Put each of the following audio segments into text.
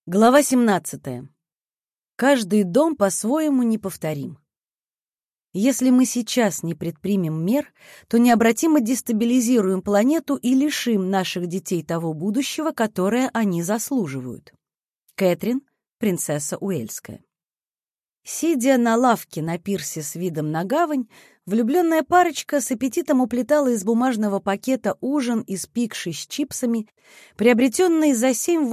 Глава 17. Каждый дом по-своему неповторим. Если мы сейчас не предпримем мер, то необратимо дестабилизируем планету и лишим наших детей того будущего, которое они заслуживают. Кэтрин, принцесса Уэльская. Сидя на лавке на пирсе с видом на гавань, влюбленная парочка с аппетитом уплетала из бумажного пакета ужин из пикши с чипсами, приобретенный за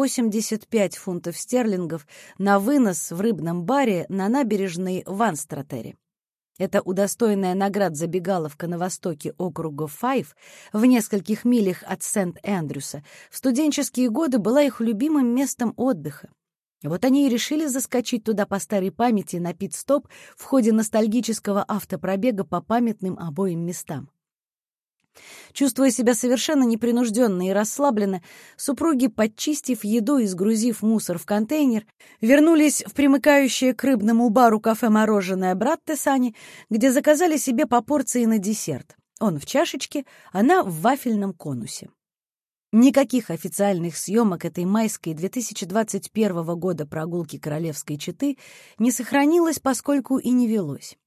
7,85 фунтов стерлингов на вынос в рыбном баре на набережной Ванстратере. Это удостоенная наград забегаловка на востоке округа Файв, в нескольких милях от Сент-Эндрюса, в студенческие годы была их любимым местом отдыха. Вот они и решили заскочить туда по старой памяти на пит-стоп в ходе ностальгического автопробега по памятным обоим местам. Чувствуя себя совершенно непринужденно и расслабленно, супруги, подчистив еду и сгрузив мусор в контейнер, вернулись в примыкающее к рыбному бару кафе-мороженое Браттесани, где заказали себе по порции на десерт. Он в чашечке, она в вафельном конусе. Никаких официальных съемок этой майской 2021 года прогулки королевской четы не сохранилось, поскольку и не велось.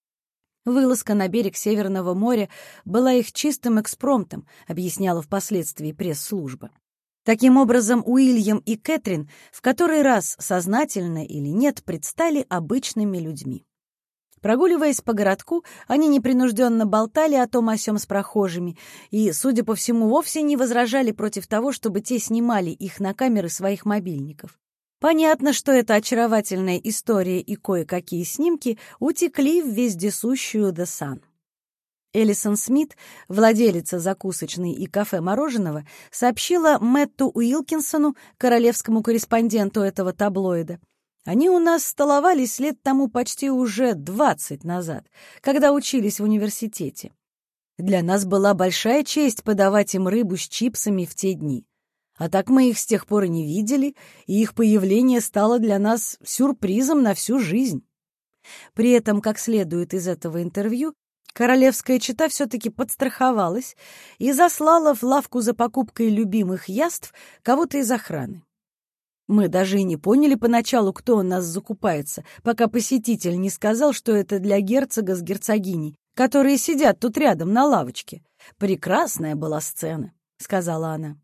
Вылазка на берег Северного моря была их чистым экспромтом, объясняла впоследствии пресс-служба. Таким образом, Уильям и Кэтрин в который раз, сознательно или нет, предстали обычными людьми. Прогуливаясь по городку, они непринужденно болтали о том о сём с прохожими и, судя по всему, вовсе не возражали против того, чтобы те снимали их на камеры своих мобильников. Понятно, что эта очаровательная история и кое-какие снимки утекли в вездесущую The Sun. Элисон Смит, владелица закусочной и кафе мороженого, сообщила Мэтту Уилкинсону, королевскому корреспонденту этого таблоида: «Они у нас столовались лет тому почти уже 20 назад, когда учились в университете. Для нас была большая честь подавать им рыбу с чипсами в те дни. А так мы их с тех пор и не видели, и их появление стало для нас сюрпризом на всю жизнь». При этом, как следует из этого интервью, королевская чета все-таки подстраховалась и заслала в лавку за покупкой любимых яств кого-то из охраны. «Мы даже и не поняли поначалу, кто у нас закупается, пока посетитель не сказал, что это для герцога с герцогиней, которые сидят тут рядом на лавочке. Прекрасная была сцена», — сказала она.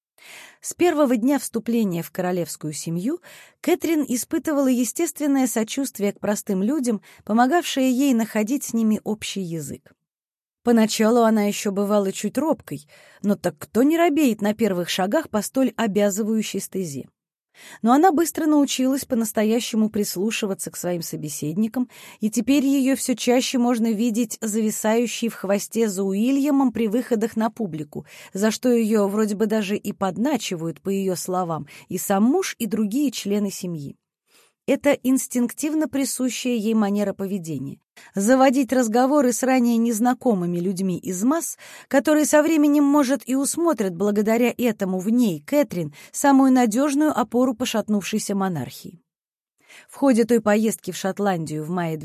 С первого дня вступления в королевскую семью Кэтрин испытывала естественное сочувствие к простым людям, помогавшее ей находить с ними общий язык. Поначалу она еще бывала чуть робкой, но так кто не робеет на первых шагах по столь обязывающей стезе? Но она быстро научилась по-настоящему прислушиваться к своим собеседникам, и теперь ее все чаще можно видеть зависающей в хвосте за Уильямом при выходах на публику, за что ее вроде бы даже и подначивают, по ее словам, и сам муж, и другие члены семьи. Это инстинктивно присущая ей манера поведения. Заводить разговоры с ранее незнакомыми людьми из масс, которые со временем, может, и усмотрят благодаря этому в ней, Кэтрин, самую надежную опору пошатнувшейся монархии. В ходе той поездки в Шотландию в мае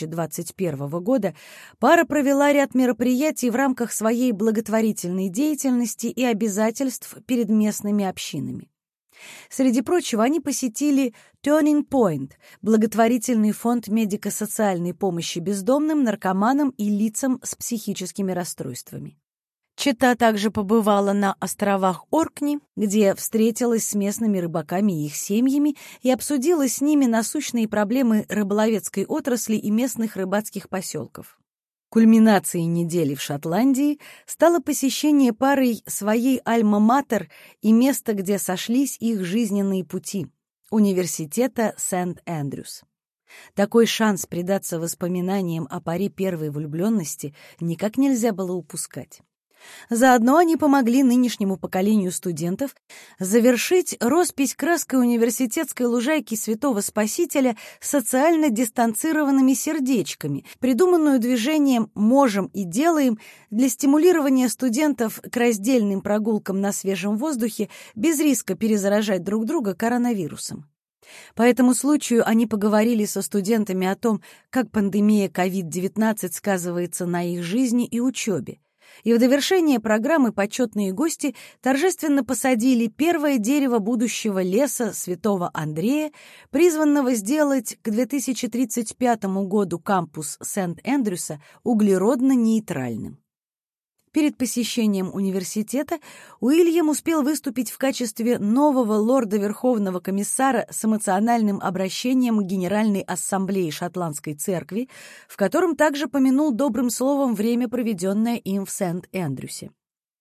2021 года пара провела ряд мероприятий в рамках своей благотворительной деятельности и обязательств перед местными общинами. Среди прочего, они посетили Turning Point, благотворительный фонд медико-социальной помощи бездомным, наркоманам и лицам с психическими расстройствами. Чета также побывала на островах Оркни, где встретилась с местными рыбаками и их семьями и обсудила с ними насущные проблемы рыболовецкой отрасли и местных рыбацких поселков. Кульминацией недели в Шотландии стало посещение парой своей альма-матер и места, где сошлись их жизненные пути — университета Сент-Эндрюс. Такой шанс предаться воспоминаниям о паре первой влюбленности никак нельзя было упускать. Заодно они помогли нынешнему поколению студентов завершить роспись краской университетской лужайки Святого Спасителя социально дистанцированными сердечками, придуманную движением «Можем и делаем» для стимулирования студентов к раздельным прогулкам на свежем воздухе без риска перезаражать друг друга коронавирусом. По этому случаю они поговорили со студентами о том, как пандемия COVID-19 сказывается на их жизни и учебе. и в довершение программы почетные гости торжественно посадили первое дерево будущего леса Святого Андрея, призванного сделать к 2035 году кампус Сент-Эндрюса углеродно-нейтральным. Перед посещением университета Уильям успел выступить в качестве нового лорда-верховного комиссара с эмоциональным обращением к Генеральной ассамблее Шотландской церкви, в котором также помянул добрым словом время, проведенное им в Сент-Эндрюсе.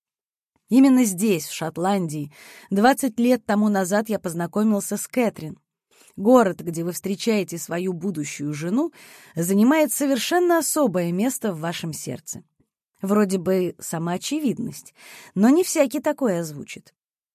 Именно здесь, в Шотландии, 20 лет тому назад я познакомился с Кэтрин. Город, где вы встречаете свою будущую жену, занимает совершенно особое место в вашем сердце. Вроде бы самоочевидность, но не всякий такое озвучит.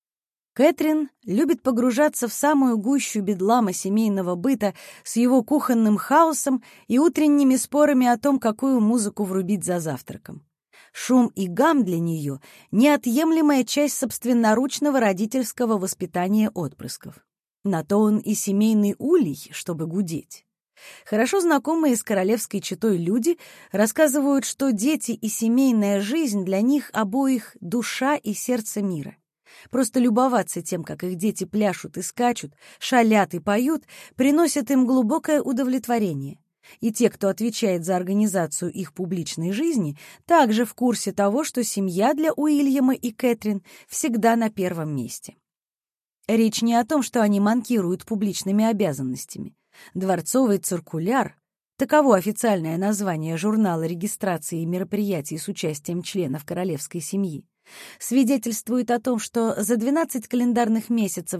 Кэтрин любит погружаться в самую гущу бедлама семейного быта с его кухонным хаосом и утренними спорами о том, какую музыку врубить за завтраком. Шум и гам для нее — неотъемлемая часть собственноручного родительского воспитания отпрысков. На то он и семейный улей, чтобы гудеть. Хорошо знакомые с королевской четой люди рассказывают, что дети и семейная жизнь для них обоих душа и сердце мира. Просто любоваться тем, как их дети пляшут и скачут, шалят и поют, приносит им глубокое удовлетворение. И те, кто отвечает за организацию их публичной жизни, также в курсе того, что семья для Уильяма и Кэтрин всегда на первом месте. Речь не о том, что они манкируют публичными обязанностями. Дворцовый циркуляр — таково официальное название журнала регистрации мероприятий с участием членов королевской семьи — свидетельствует о том, что за 12 календарных месяцев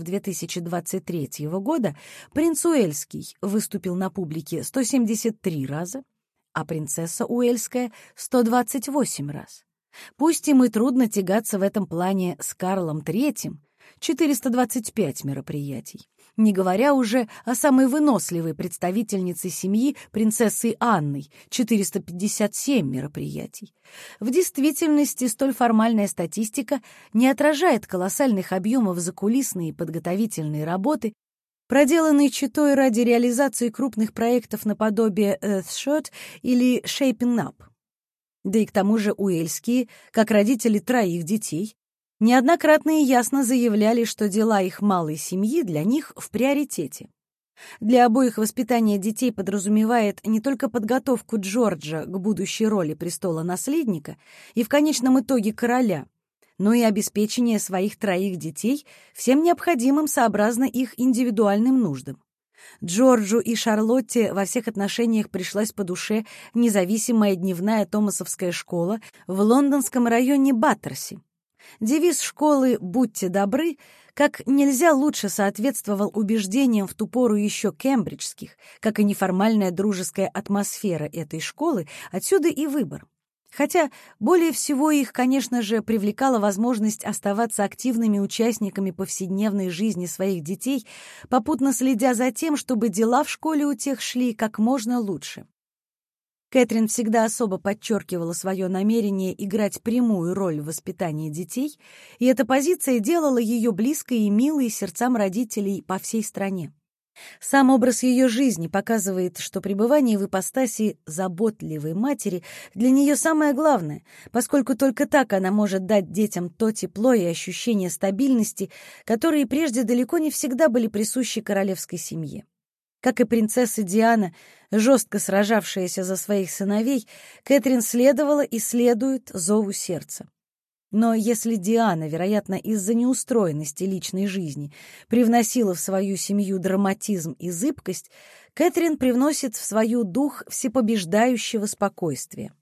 2023 года принц Уэльский выступил на публике 173 раза, а принцесса Уэльская — 128 раз. Пусть им и трудно тягаться в этом плане с Карлом III — 425 мероприятий, не говоря уже о самой выносливой представительнице семьи принцессы Анной — 457 мероприятий. В действительности столь формальная статистика не отражает колоссальных объемов закулисной и подготовительной работы, проделанной четой ради реализации крупных проектов наподобие Earthshot или Shaping Up. Да и к тому же уэльские, как родители 3 детей, неоднократно и ясно заявляли, что дела их малой семьи для них в приоритете. Для обоих воспитание детей подразумевает не только подготовку Джорджа к будущей роли престола-наследника и в конечном итоге короля, но и обеспечение своих 3 детей всем необходимым сообразно их индивидуальным нуждам. Джорджу и Шарлотте во всех отношениях пришлась по душе независимая дневная томасовская школа в лондонском районе Баттерси. Девиз школы «Будьте добры» как нельзя лучше соответствовал убеждениям в ту пору еще кембриджских, как и неформальная дружеская атмосфера этой школы, отсюда и выбор. Хотя более всего их, конечно же, привлекала возможность оставаться активными участниками повседневной жизни своих детей, попутно следя за тем, чтобы дела в школе у тех шли как можно лучше. Кэтрин всегда особо подчеркивала свое намерение играть прямую роль в воспитании детей, и эта позиция делала ее близкой и милой сердцам родителей по всей стране. Сам образ ее жизни показывает, что пребывание в ипостаси заботливой матери для нее самое главное, поскольку только так она может дать детям то тепло и ощущение стабильности, которые прежде далеко не всегда были присущи королевской семье. Как и принцесса Диана, жестко сражавшаяся за своих сыновей, Кэтрин следовала и следует зову сердца. Но если Диана, вероятно, из-за неустроенности личной жизни, привносила в свою семью драматизм и зыбкость, Кэтрин привносит в свою дух всепобеждающего спокойствия.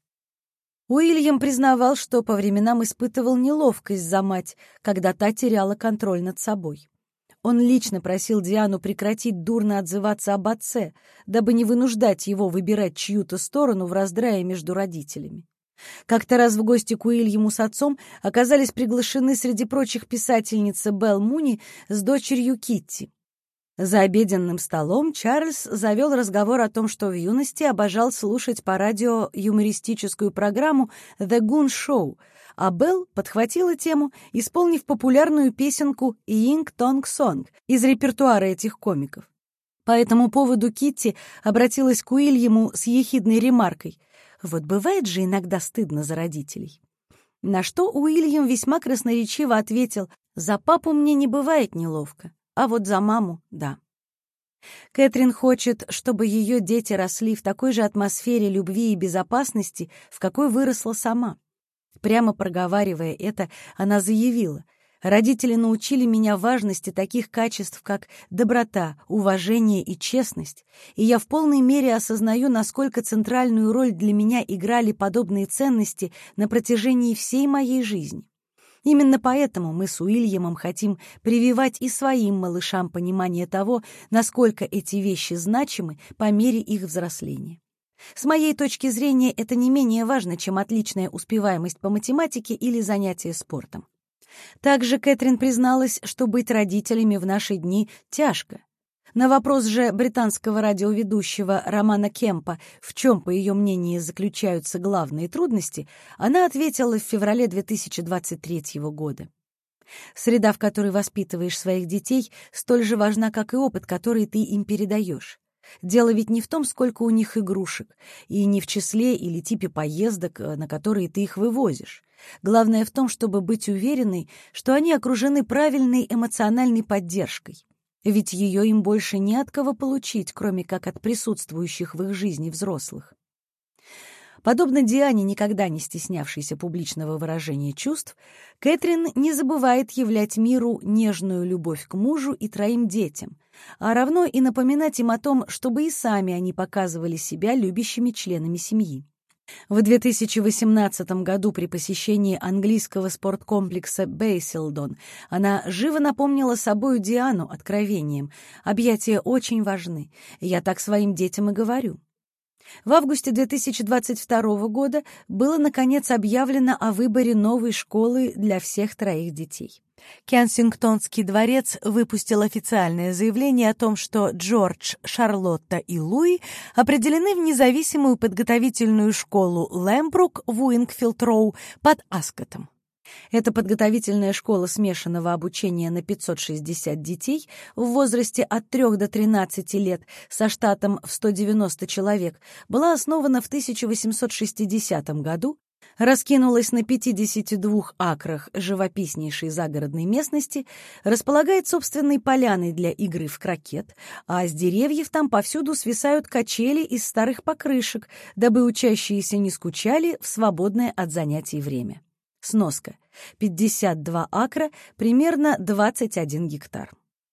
Уильям признавал, что по временам испытывал неловкость за мать, когда та теряла контроль над собой. Он лично просил Диану прекратить дурно отзываться об отце, дабы не вынуждать его выбирать чью-то сторону в раздрае между родителями. Как-то раз в гости к Уильяму с отцом оказались приглашены среди прочих писательница Белл Муни с дочерью Китти. За обеденным столом Чарльз завел разговор о том, что в юности обожал слушать по радио юмористическую программу «The Goon Show», а Белл подхватила тему, исполнив популярную песенку «Ying Tong Song» из репертуара этих комиков. По этому поводу Китти обратилась к Уильяму с ехидной ремаркой: «Вот бывает же иногда стыдно за родителей». На что Уильям весьма красноречиво ответил: «За папу мне не бывает неловко, а вот за маму — да». Кэтрин хочет, чтобы ее дети росли в такой же атмосфере любви и безопасности, в какой выросла сама. Прямо проговаривая это, она заявила: «Родители научили меня важности таких качеств, как доброта, уважение и честность, и я в полной мере осознаю, насколько центральную роль для меня играли подобные ценности на протяжении всей моей жизни. Именно поэтому мы с Уильямом хотим прививать и своим малышам понимание того, насколько эти вещи значимы по мере их взросления. С моей точки зрения, это не менее важно, чем отличная успеваемость по математике или занятия спортом». Также Кэтрин призналась, что быть родителями в наши дни тяжко. На вопрос же британского радиоведущего Романа Кемпа, в чем, по ее мнению, заключаются главные трудности, она ответила в феврале 2023 года. «Среда, в которой воспитываешь своих детей, столь же важна, как и опыт, который ты им передаешь. Дело ведь не в том, сколько у них игрушек, и не в числе или типе поездок, на которые ты их вывозишь. Главное в том, чтобы быть уверенной, что они окружены правильной эмоциональной поддержкой. Ведь ее им больше не от кого получить, кроме как от присутствующих в их жизни взрослых». Подобно Диане, никогда не стеснявшейся публичного выражения чувств, Кэтрин не забывает являть миру нежную любовь к мужу и 3 детям, а равно и напоминать им о том, чтобы и сами они показывали себя любящими членами семьи. В 2018 году при посещении английского спорткомплекса Бейсилдон она живо напомнила собою Диану откровением: «Объятия очень важны, я так своим детям и говорю». В августе 2022 года было, наконец, объявлено о выборе новой школы для всех 3 детей. Кенсингтонский дворец выпустил официальное заявление о том, что Джордж, Шарлотта и Луи определены в независимую подготовительную школу Лэмбрук в Уингфилд-Роу под Аскотом. Это подготовительная школа смешанного обучения на 560 детей в возрасте от 3 до 13 лет со штатом в 190 человек была основана в 1860 году, раскинулась на 52 акрах живописнейшей загородной местности, располагает собственной поляной для игры в крокет, а с деревьев там повсюду свисают качели из старых покрышек, дабы учащиеся не скучали в свободное от занятий время. Сноска. 52 акра, примерно 21 гектар.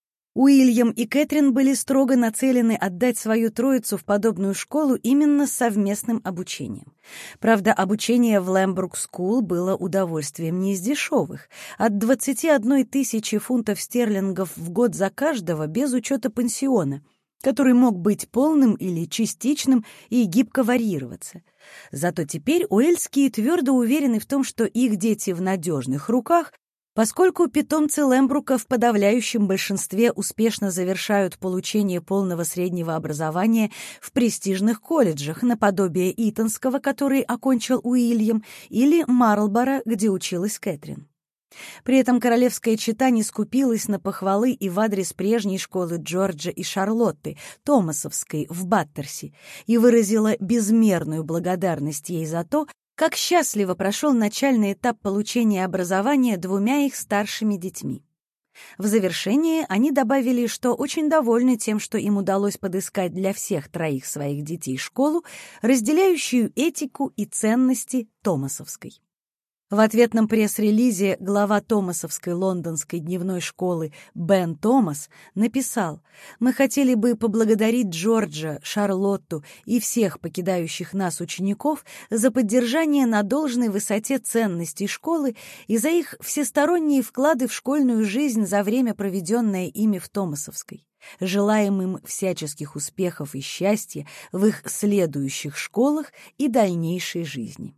Уильям и Кэтрин были строго нацелены отдать свою троицу в подобную школу именно с совместным обучением. Правда, обучение в Лэмбрук Скул было удовольствием не из дешевых. От 21 тысячи фунтов стерлингов в год за каждого, без учета пансиона, который мог быть полным или частичным и гибко варьироваться. Зато теперь уэльские твердо уверены в том, что их дети в надежных руках, поскольку питомцы Лэмбрука в подавляющем большинстве успешно завершают получение полного среднего образования в престижных колледжах, наподобие Итонского, который окончил Уильям, или Марлборо, где училась Кэтрин. При этом королевская чета не скупилась на похвалы и в адрес прежней школы Джорджа и Шарлотты, Томасовской, в Баттерси, и выразила безмерную благодарность ей за то, как счастливо прошел начальный этап получения образования 2 их старшими детьми. В завершение они добавили, что очень довольны тем, что им удалось подыскать для всех 3 своих детей школу, разделяющую этику и ценности Томасовской. В ответном пресс-релизе глава Томасовской лондонской дневной школы Бен Томас написал: «Мы хотели бы поблагодарить Джорджа, Шарлотту и всех покидающих нас учеников за поддержание на должной высоте ценностей школы и за их всесторонние вклады в школьную жизнь за время, проведенное ими в Томасовской. Желаем им всяческих успехов и счастья в их следующих школах и дальнейшей жизни».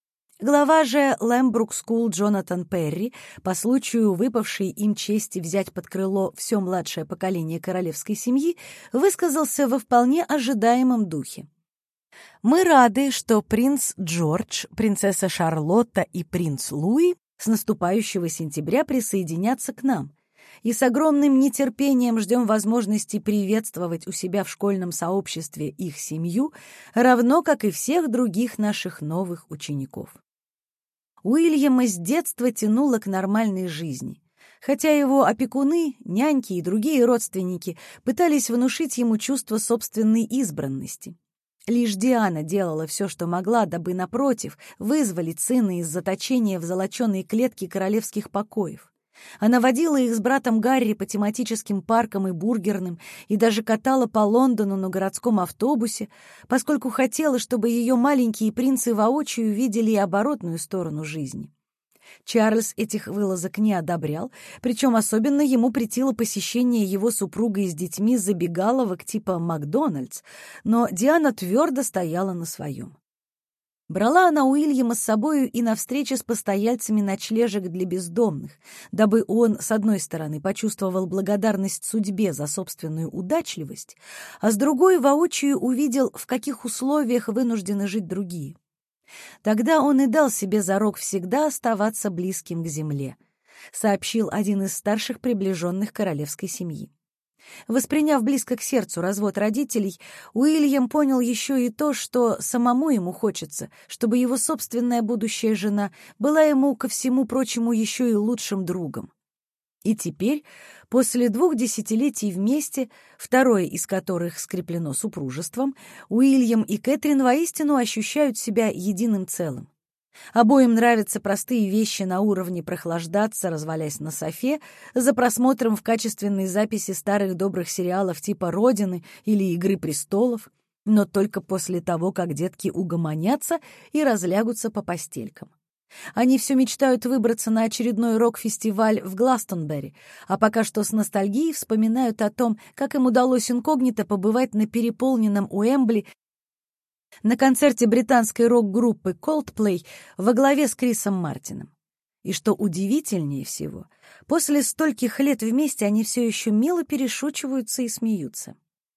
Глава же Лэмбрук Скул Джонатан Перри, по случаю выпавшей им чести взять под крыло все младшее поколение королевской семьи, высказался во вполне ожидаемом духе. «Мы рады, что принц Джордж, принцесса Шарлотта и принц Луи с наступающего сентября присоединятся к нам, и с огромным нетерпением ждем возможности приветствовать у себя в школьном сообществе их семью, равно как и всех других наших новых учеников». Уильяма с детства тянуло к нормальной жизни, хотя его опекуны, няньки и другие родственники пытались внушить ему чувство собственной избранности. Лишь Диана делала все, что могла, дабы, напротив, вызволить сына из заточения в золоченой клетке королевских покоев. Она водила их с братом Гарри по тематическим паркам и бургерным и даже катала по Лондону на городском автобусе, поскольку хотела, чтобы ее маленькие принцы воочию видели и оборотную сторону жизни. Чарльз этих вылазок не одобрял, причем особенно ему претило посещение его супругой с детьми забегаловок типа «Макдональдс», но Диана твердо стояла на своем. Брала она Уильяма с собою и на встречи с постояльцами ночлежек для бездомных, дабы он, с одной стороны, почувствовал благодарность судьбе за собственную удачливость, а с другой воочию увидел, в каких условиях вынуждены жить другие. Тогда он и дал себе зарок всегда оставаться близким к земле, сообщил один из старших приближенных королевской семьи. Восприняв близко к сердцу развод родителей, Уильям понял еще и то, что самому ему хочется, чтобы его собственная будущая жена была ему, ко всему прочему, еще и лучшим другом. И теперь, после 2 десятилетий вместе, второе из которых скреплено супружеством, Уильям и Кэтрин воистину ощущают себя единым целым. Обоим нравятся простые вещи на уровне прохлаждаться, развалясь на софе, за просмотром в качественной записи старых добрых сериалов типа «Родины» или «Игры престолов», но только после того, как детки угомонятся и разлягутся по постелькам. Они все мечтают выбраться на очередной рок-фестиваль в Гластонберри, а пока что с ностальгией вспоминают о том, как им удалось инкогнито побывать на переполненном Уэмбли на концерте британской рок-группы Coldplay во главе с Крисом Мартином. И что удивительнее всего, после стольких лет вместе они все еще мило перешучиваются и смеются.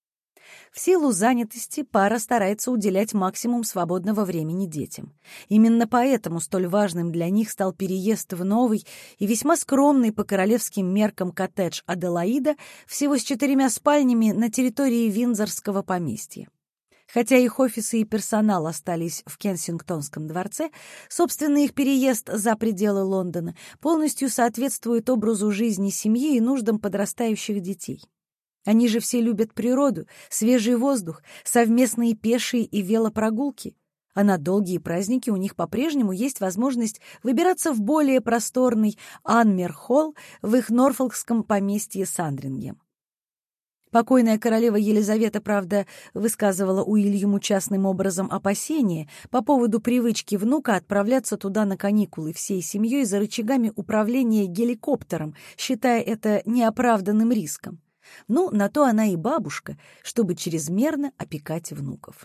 В силу занятости пара старается уделять максимум свободного времени детям. Именно поэтому столь важным для них стал переезд в новый и весьма скромный по королевским меркам коттедж Аделаида всего с 4 спальнями на территории Виндзорского поместья. Хотя их офисы и персонал остались в Кенсингтонском дворце, собственный их переезд за пределы Лондона полностью соответствует образу жизни семьи и нуждам подрастающих детей. Они же все любят природу, свежий воздух, совместные пешие и велопрогулки, а на долгие праздники у них по-прежнему есть возможность выбираться в более просторный Анмер-холл в их норфолкском поместье Сандрингем. Покойная королева Елизавета, правда, высказывала Уильяму частным образом опасения по поводу привычки внука отправляться туда на каникулы всей семьей за рычагами управления геликоптером, считая это неоправданным риском. Ну, на то она и бабушка, чтобы чрезмерно опекать внуков.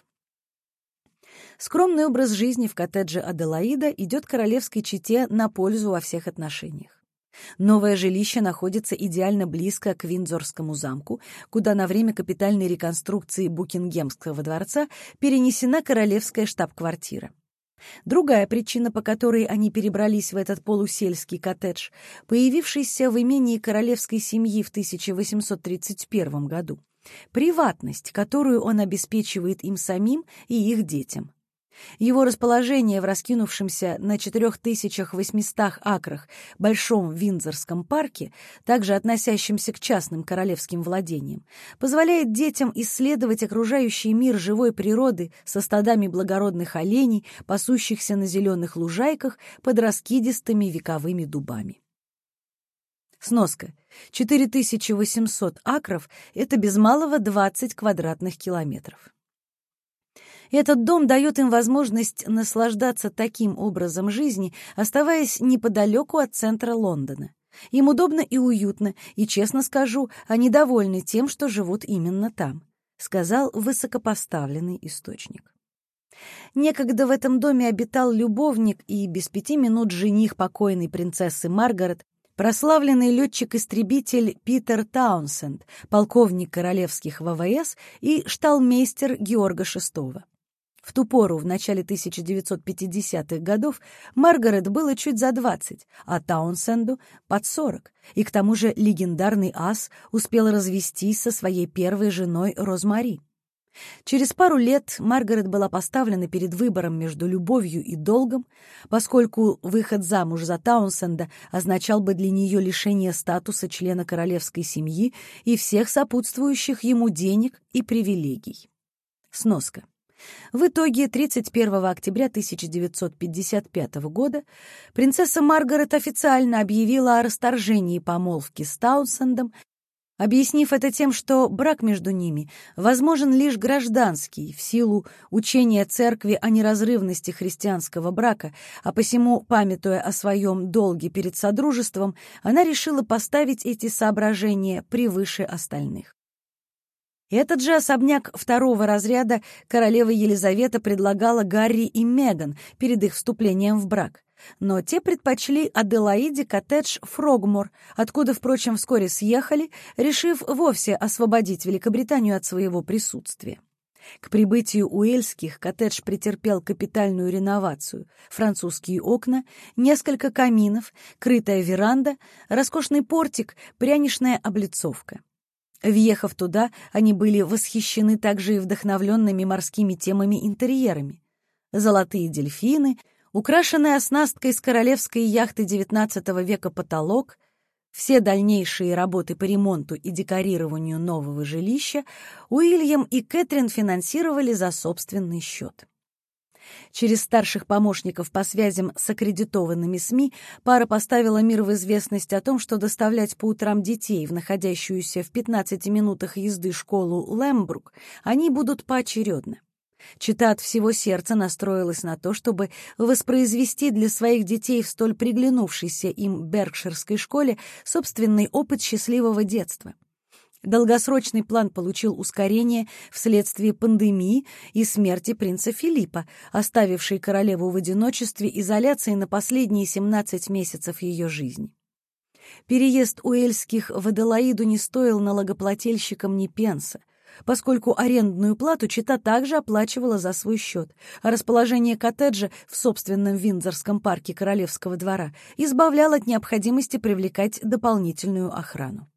Скромный образ жизни в коттедже Аделаида идет королевской чете на пользу во всех отношениях. Новое жилище находится идеально близко к Виндзорскому замку, куда на время капитальной реконструкции Букингемского дворца перенесена королевская штаб-квартира. Другая причина, по которой они перебрались в этот полусельский коттедж, появившийся в имении королевской семьи в 1831 году, приватность, которую он обеспечивает им самим и их детям. Его расположение в раскинувшемся на 4800 акрах Большом Виндзорском парке, также относящемся к частным королевским владениям, позволяет детям исследовать окружающий мир живой природы со стадами благородных оленей, пасущихся на зеленых лужайках под раскидистыми вековыми дубами. Сноска. 4800 акров — это без малого 20 квадратных километров. Этот дом дает им возможность наслаждаться таким образом жизни, оставаясь неподалеку от центра Лондона. Им удобно и уютно, и, честно скажу, они довольны тем, что живут именно там, сказал высокопоставленный источник. Некогда в этом доме обитал любовник и без 5 минут жених покойной принцессы Маргарет, прославленный летчик-истребитель Питер Таунсенд, полковник королевских ВВС и шталмейстер Георга VI. В ту пору, в начале 1950-х годов, Маргарет было чуть за 20, а Таунсенду — под 40, и к тому же легендарный ас успел развестись со своей первой женой Розмари. Через пару лет Маргарет была поставлена перед выбором между любовью и долгом, поскольку выход замуж за Таунсенда означал бы для нее лишение статуса члена королевской семьи и всех сопутствующих ему денег и привилегий. Сноска. В итоге 31 октября 1955 года принцесса Маргарет официально объявила о расторжении помолвки с Таунсендом, объяснив это тем, что брак между ними возможен лишь гражданский, в силу учения церкви о неразрывности христианского брака, а посему, памятуя о своем долге перед содружеством, она решила поставить эти соображения превыше остальных. Этот же особняк второго разряда королева Елизавета предлагала Гарри и Меган перед их вступлением в брак. Но те предпочли Аделаиде коттедж Фрогмор, откуда, впрочем, вскоре съехали, решив вовсе освободить Великобританию от своего присутствия. К прибытию уэльских коттедж претерпел капитальную реновацию: французские окна, несколько каминов, крытая веранда, роскошный портик, пряничная облицовка. Въехав туда, они были восхищены также и вдохновленными морскими темами интерьерами. Золотые дельфины, украшенный оснасткой с королевской яхты XIX века потолок, все дальнейшие работы по ремонту и декорированию нового жилища Уильям и Кэтрин финансировали за собственный счет. Через старших помощников по связям с аккредитованными СМИ пара поставила мир в известность о том, что доставлять по утрам детей в находящуюся в 15 минутах езды школу Лэмбрук они будут поочередно. Чита от всего сердца настроилась на то, чтобы воспроизвести для своих детей в столь приглянувшейся им беркширской школе собственный опыт счастливого детства. Долгосрочный план получил ускорение вследствие пандемии и смерти принца Филиппа, оставившей королеву в одиночестве изоляции на последние 17 месяцев ее жизни. Переезд уэльских в Аделаиду не стоил налогоплательщикам ни пенса, поскольку арендную плату чита также оплачивала за свой счет, а расположение коттеджа в собственном Виндзорском парке Королевского двора избавляло от необходимости привлекать дополнительную охрану.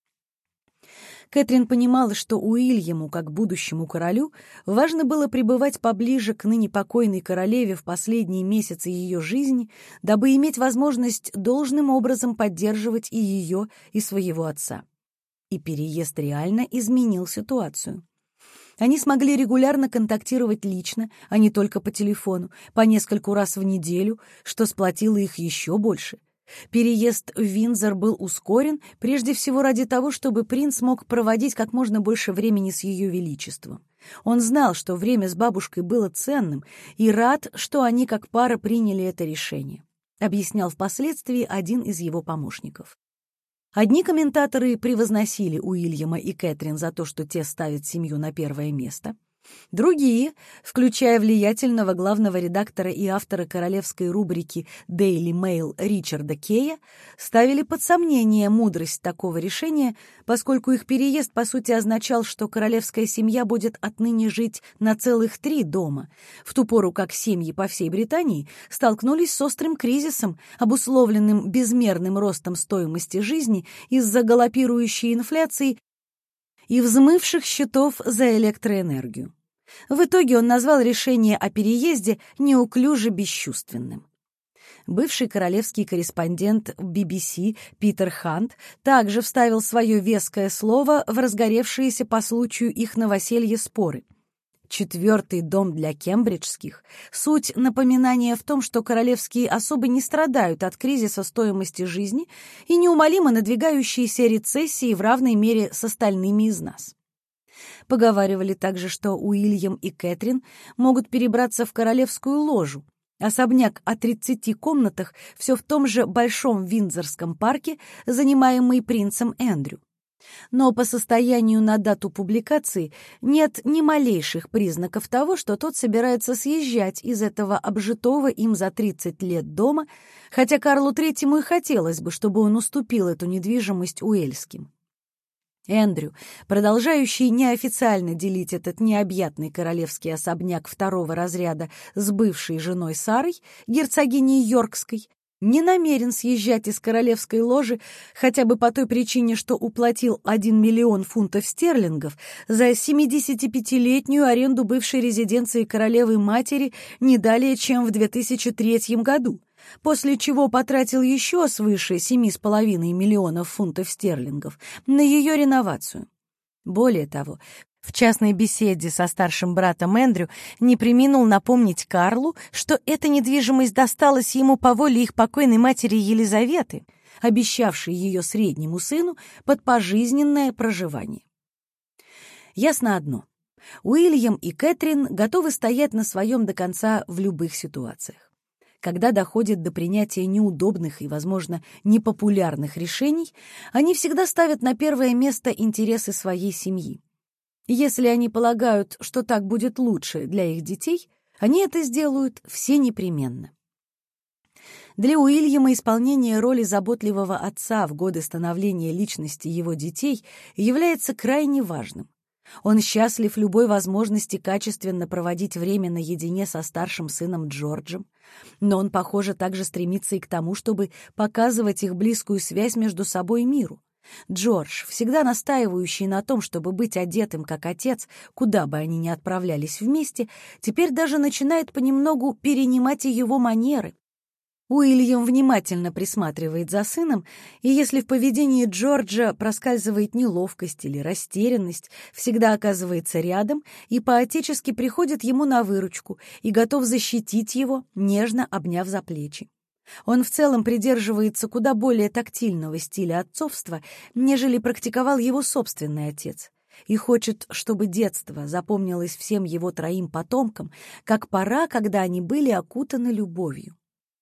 Кэтрин понимала, что Уильяму, как будущему королю, важно было пребывать поближе к ныне покойной королеве в последние месяцы ее жизни, дабы иметь возможность должным образом поддерживать и ее, и своего отца. И переезд реально изменил ситуацию. Они смогли регулярно контактировать лично, а не только по телефону, по нескольку раз в неделю, что сплотило их еще больше. Переезд в Виндзор был ускорен прежде всего ради того, чтобы принц мог проводить как можно больше времени с ее величеством. Он знал, что время с бабушкой было ценным, и рад, что они как пара приняли это решение, объяснял впоследствии один из его помощников. Одни комментаторы превозносили Уильяма и Кэтрин за то, что те ставят семью на первое место. Другие, включая влиятельного главного редактора и автора королевской рубрики Daily Mail Ричарда Кея, ставили под сомнение мудрость такого решения, поскольку их переезд по сути означал, что королевская семья будет отныне жить на целых 3 дома, в ту пору как семьи по всей Британии столкнулись с острым кризисом, обусловленным безмерным ростом стоимости жизни из-за галопирующей инфляции и взмывших счетов за электроэнергию. В итоге он назвал решение о переезде неуклюже бесчувственным. Бывший королевский корреспондент BBC Питер Хант также вставил свое веское слово в разгоревшиеся по случаю их новоселья споры. 4-й дом для кембриджских — суть напоминания в том, что королевские особы не страдают от кризиса стоимости жизни и неумолимо надвигающейся рецессии в равной мере с остальными из нас. Поговаривали также, что Уильям и Кэтрин могут перебраться в королевскую ложу, особняк о 30 комнатах все в том же большом Виндзорском парке, занимаемый принцем Эндрю. Но по состоянию на дату публикации нет ни малейших признаков того, что тот собирается съезжать из этого обжитого им за 30 лет дома, хотя Карлу Третьему и хотелось бы, чтобы он уступил эту недвижимость уэльским. Эндрю, продолжающий неофициально делить этот необъятный королевский особняк 2-го разряда с бывшей женой Сарой, герцогиней Йоркской, не намерен съезжать из королевской ложи хотя бы по той причине, что уплатил 1 миллион фунтов стерлингов за 75-летнюю аренду бывшей резиденции королевы-матери не далее, чем в 2003 году, после чего потратил еще свыше 7,5 миллионов фунтов стерлингов на ее реновацию. Более того, в частной беседе со старшим братом Эндрю не преминул напомнить Карлу, что эта недвижимость досталась ему по воле их покойной матери Елизаветы, обещавшей ее среднему сыну под пожизненное проживание. Ясно одно: Уильям и Кэтрин готовы стоять на своем до конца в любых ситуациях. Когда доходит до принятия неудобных и, возможно, непопулярных решений, они всегда ставят на первое место интересы своей семьи. Если они полагают, что так будет лучше для их детей, они это сделают все непременно. Для Уильяма исполнение роли заботливого отца в годы становления личности его детей является крайне важным. Он счастлив любой возможности качественно проводить время наедине со старшим сыном Джорджем, но он, похоже, также стремится и к тому, чтобы показывать их близкую связь между собой и миру. Джордж, всегда настаивающий на том, чтобы быть одетым как отец, куда бы они ни отправлялись вместе, теперь даже начинает понемногу перенимать и его манеры. Уильям внимательно присматривает за сыном, и если в поведении Джорджа проскальзывает неловкость или растерянность, всегда оказывается рядом и по-отечески приходит ему на выручку и готов защитить его, нежно обняв за плечи. Он в целом придерживается куда более тактильного стиля отцовства, нежели практиковал его собственный отец, и хочет, чтобы детство запомнилось всем его 3 потомкам, как пора, когда они были окутаны любовью.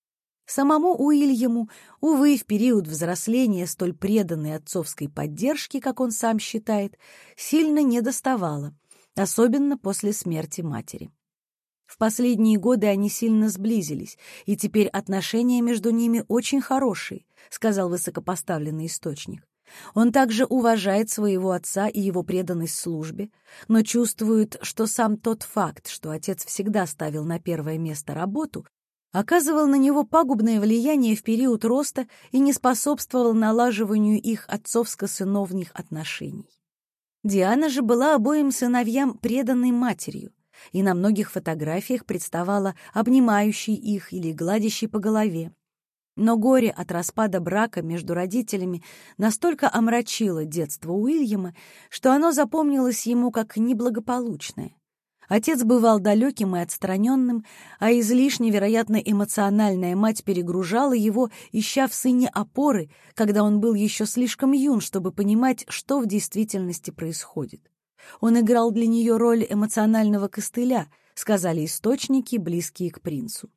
Самому Уильяму, увы, в период взросления столь преданной отцовской поддержки, как он сам считает, сильно недоставало, особенно после смерти матери. В последние годы они сильно сблизились, и теперь отношения между ними очень хорошие, сказал высокопоставленный источник. Он также уважает своего отца и его преданность службе, но чувствует, что сам тот факт, что отец всегда ставил на первое место работу, оказывал на него пагубное влияние в период роста и не способствовал налаживанию их отцовско-сыновних отношений. Диана же была обоим сыновьям преданной матерью и на многих фотографиях представала обнимающей их или гладящей по голове. Но горе от распада брака между родителями настолько омрачило детство Уильяма, что оно запомнилось ему как неблагополучное. Отец бывал далеким и отстраненным, а излишне, вероятно, эмоциональная мать перегружала его, ища в сыне опоры, когда он был еще слишком юн, чтобы понимать, что в действительности происходит. Он играл для нее роль эмоционального костыля, сказали источники, близкие к принцу.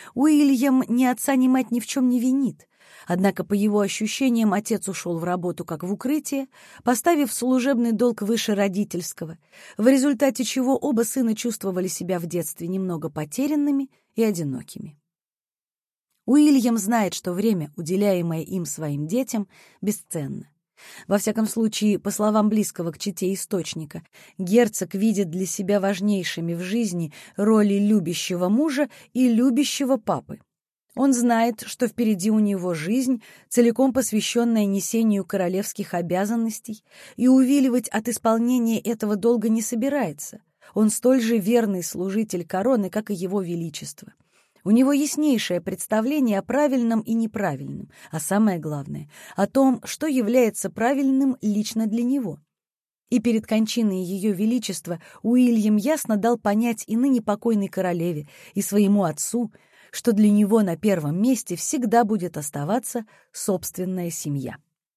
Уильям ни отца, ни мать ни в чем не винит. Однако, по его ощущениям, отец ушел в работу как в укрытие, поставив служебный долг выше родительского, в результате чего оба сына чувствовали себя в детстве немного потерянными и одинокими. Уильям знает, что время, уделяемое им своим детям, бесценно. Во всяком случае, по словам близкого к чете источника, герцог видит для себя важнейшими в жизни роли любящего мужа и любящего папы. Он знает, что впереди у него жизнь, целиком посвященная несению королевских обязанностей, и увиливать от исполнения этого долга не собирается. Он столь же верный служитель короны, как и его величество. У него яснейшее представление о правильном и неправильном, а самое главное — о том, что является правильным лично для него. И перед кончиной ее величества Уильям ясно дал понять и ныне покойной королеве, и своему отцу, что для него на первом месте всегда будет оставаться собственная семья.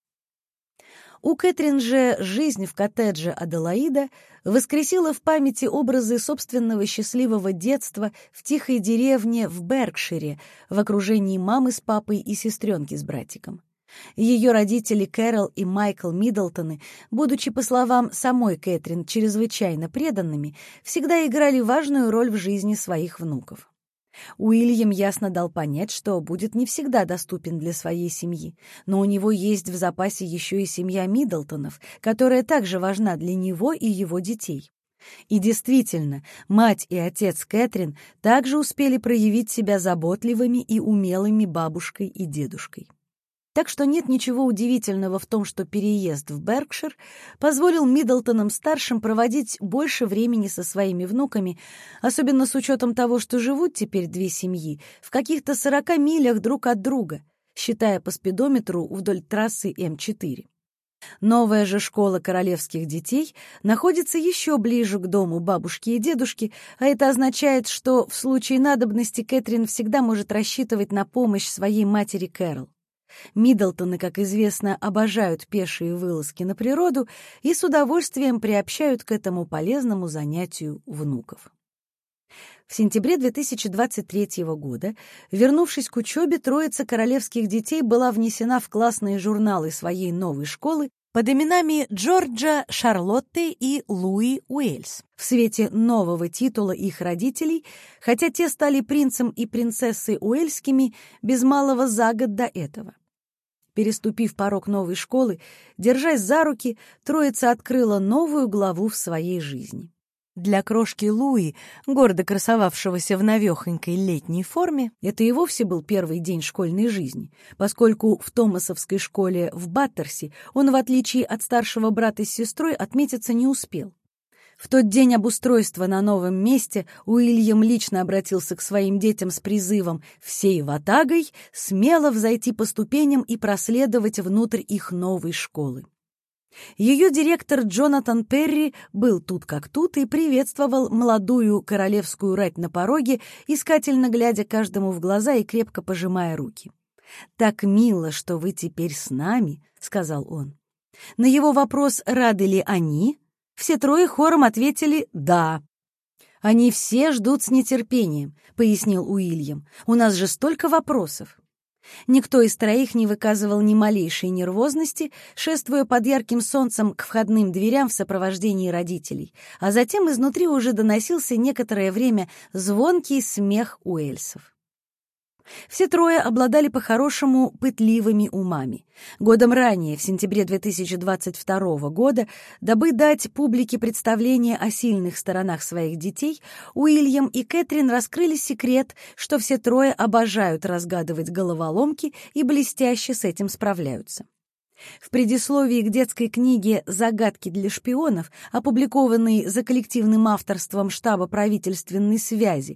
У Кэтрин же жизнь в коттедже Аделаида воскресила в памяти образы собственного счастливого детства в тихой деревне в Беркшире в окружении мамы с папой и сестренки с братиком. Ее родители Кэрол и Майкл Миддлтоны, будучи, по словам самой Кэтрин, чрезвычайно преданными, всегда играли важную роль в жизни своих внуков. Уильям ясно дал понять, что будет не всегда доступен для своей семьи, но у него есть в запасе еще и семья Миддлтонов, которая также важна для него и его детей. И действительно, мать и отец Кэтрин также успели проявить себя заботливыми и умелыми бабушкой и дедушкой. Так что нет ничего удивительного в том, что переезд в Беркшир позволил Миддлтонам-старшим проводить больше времени со своими внуками, особенно с учетом того, что живут теперь две семьи в каких-то 40 милях друг от друга, считая по спидометру вдоль трассы М4. Новая же школа королевских детей находится еще ближе к дому бабушки и дедушки, а это означает, что в случае надобности Кэтрин всегда может рассчитывать на помощь своей матери Кэрол. Миддлтоны, как известно, обожают пешие вылазки на природу и с удовольствием приобщают к этому полезному занятию внуков. В сентябре 2023 года, вернувшись к учебе, троица королевских детей была внесена в классные журналы своей новой школы под именами Джорджа, Шарлотты и Луи Уэльс в свете нового титула их родителей, хотя те стали принцем и принцессой уэльскими без малого за год до этого. Переступив порог новой школы, держась за руки, троица открыла новую главу в своей жизни. Для крошки Луи, гордо красовавшегося в навехонькой летней форме, это и вовсе был первый день школьной жизни, поскольку в Томасовской школе в Баттерси он, в отличие от старшего брата с сестрой, отметиться не успел. В тот день обустройства на новом месте Уильям лично обратился к своим детям с призывом всей ватагой смело взойти по ступеням и проследовать внутрь их новой школы. Ее директор Джонатан Перри был тут как тут и приветствовал молодую королевскую рать на пороге, искательно глядя каждому в глаза и крепко пожимая руки. «Так мило, что вы теперь с нами», — сказал он. На его вопрос, рады ли они, все трое хором ответили «да». «Они все ждут с нетерпением», — пояснил Уильям. «У нас же столько вопросов». Никто из троих не выказывал ни малейшей нервозности, шествуя под ярким солнцем к входным дверям в сопровождении родителей, а затем изнутри уже доносился некоторое время звонкий смех уэльсов. Все трое обладали по-хорошему пытливыми умами. Годом ранее, в сентябре 2022 года, дабы дать публике представление о сильных сторонах своих детей, Уильям и Кэтрин раскрыли секрет, что все трое обожают разгадывать головоломки и блестяще с этим справляются. В предисловии к детской книге «Загадки для шпионов», опубликованной за коллективным авторством штаба правительственной связи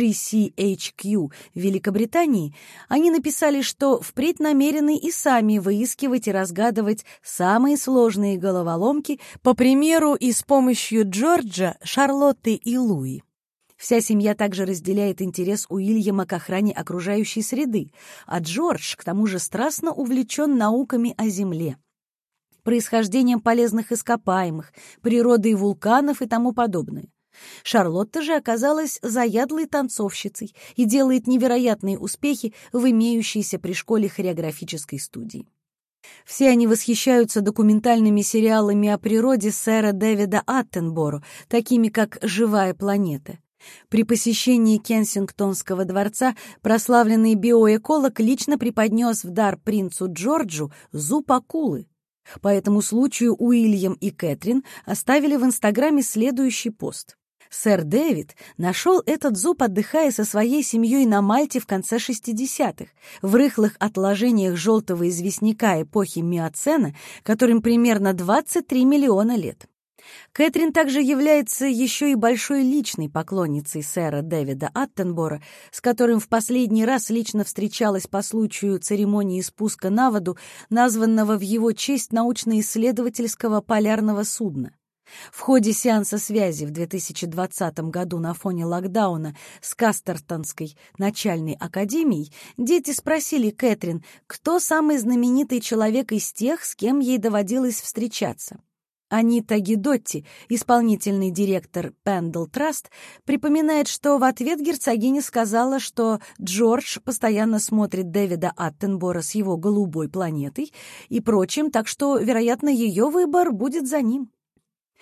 GCHQ в Великобритании, они написали, что впредь намерены и сами выискивать и разгадывать самые сложные головоломки, по примеру и с помощью Джорджа, Шарлотты и Луи. Вся семья также разделяет интерес Уильяма к охране окружающей среды, а Джордж, к тому же, страстно увлечен науками о Земле, происхождением полезных ископаемых, природой вулканов и тому подобное. Шарлотта же оказалась заядлой танцовщицей и делает невероятные успехи в имеющейся при школе хореографической студии. Все они восхищаются документальными сериалами о природе сэра Дэвида Аттенборо, такими как «Живая планета». При посещении Кенсингтонского дворца прославленный биоэколог лично преподнес в дар принцу Джорджу зуб акулы. По этому случаю Уильям и Кэтрин оставили в Инстаграме следующий пост. Сэр Дэвид нашел этот зуб, отдыхая со своей семьей на Мальте в конце 60-х, в рыхлых отложениях желтого известняка эпохи Миоцена, которым примерно 23 миллиона лет. Кэтрин также является еще и большой личной поклонницей сэра Дэвида Аттенборо, с которым в последний раз лично встречалась по случаю церемонии спуска на воду, названного в его честь научно-исследовательского полярного судна. В ходе сеанса связи в 2020 году на фоне локдауна с Кастертонской начальной академией дети спросили Кэтрин, кто самый знаменитый человек из тех, с кем ей доводилось встречаться. Анита Гидотти, исполнительный директор Пендл Траст, припоминает, что в ответ герцогиня сказала, что Джордж постоянно смотрит Дэвида Аттенборо с его голубой планетой и прочим, так что, вероятно, ее выбор будет за ним.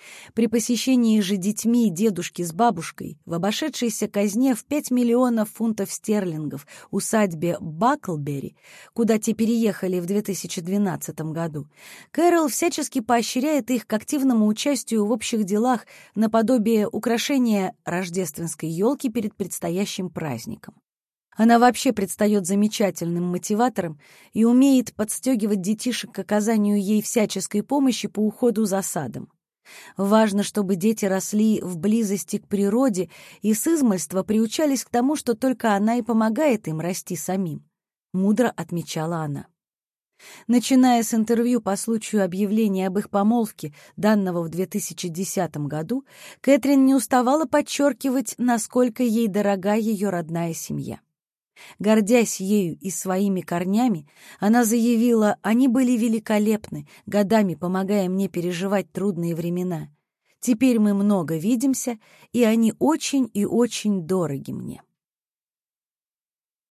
При посещении же детьми дедушки с бабушкой в обошедшейся казне в 5 миллионов фунтов стерлингов усадьбе Баклбери, куда те переехали в 2012 году, Кэрол всячески поощряет их к активному участию в общих делах наподобие украшения рождественской елки перед предстоящим праздником. Она вообще предстает замечательным мотиватором и умеет подстегивать детишек к оказанию ей всяческой помощи по уходу за садом. Важно, чтобы дети росли в близости к природе и с измальства приучались к тому, что только она и помогает им расти самим, — мудро отмечала она. Начиная с интервью по случаю объявления об их помолвке, данного в 2010 году, Кэтрин не уставала подчеркивать, насколько ей дорога ее родная семья. Гордясь ею и своими корнями, она заявила: «Они были великолепны, годами помогая мне переживать трудные времена. Теперь мы много видимся, и они очень и очень дороги мне».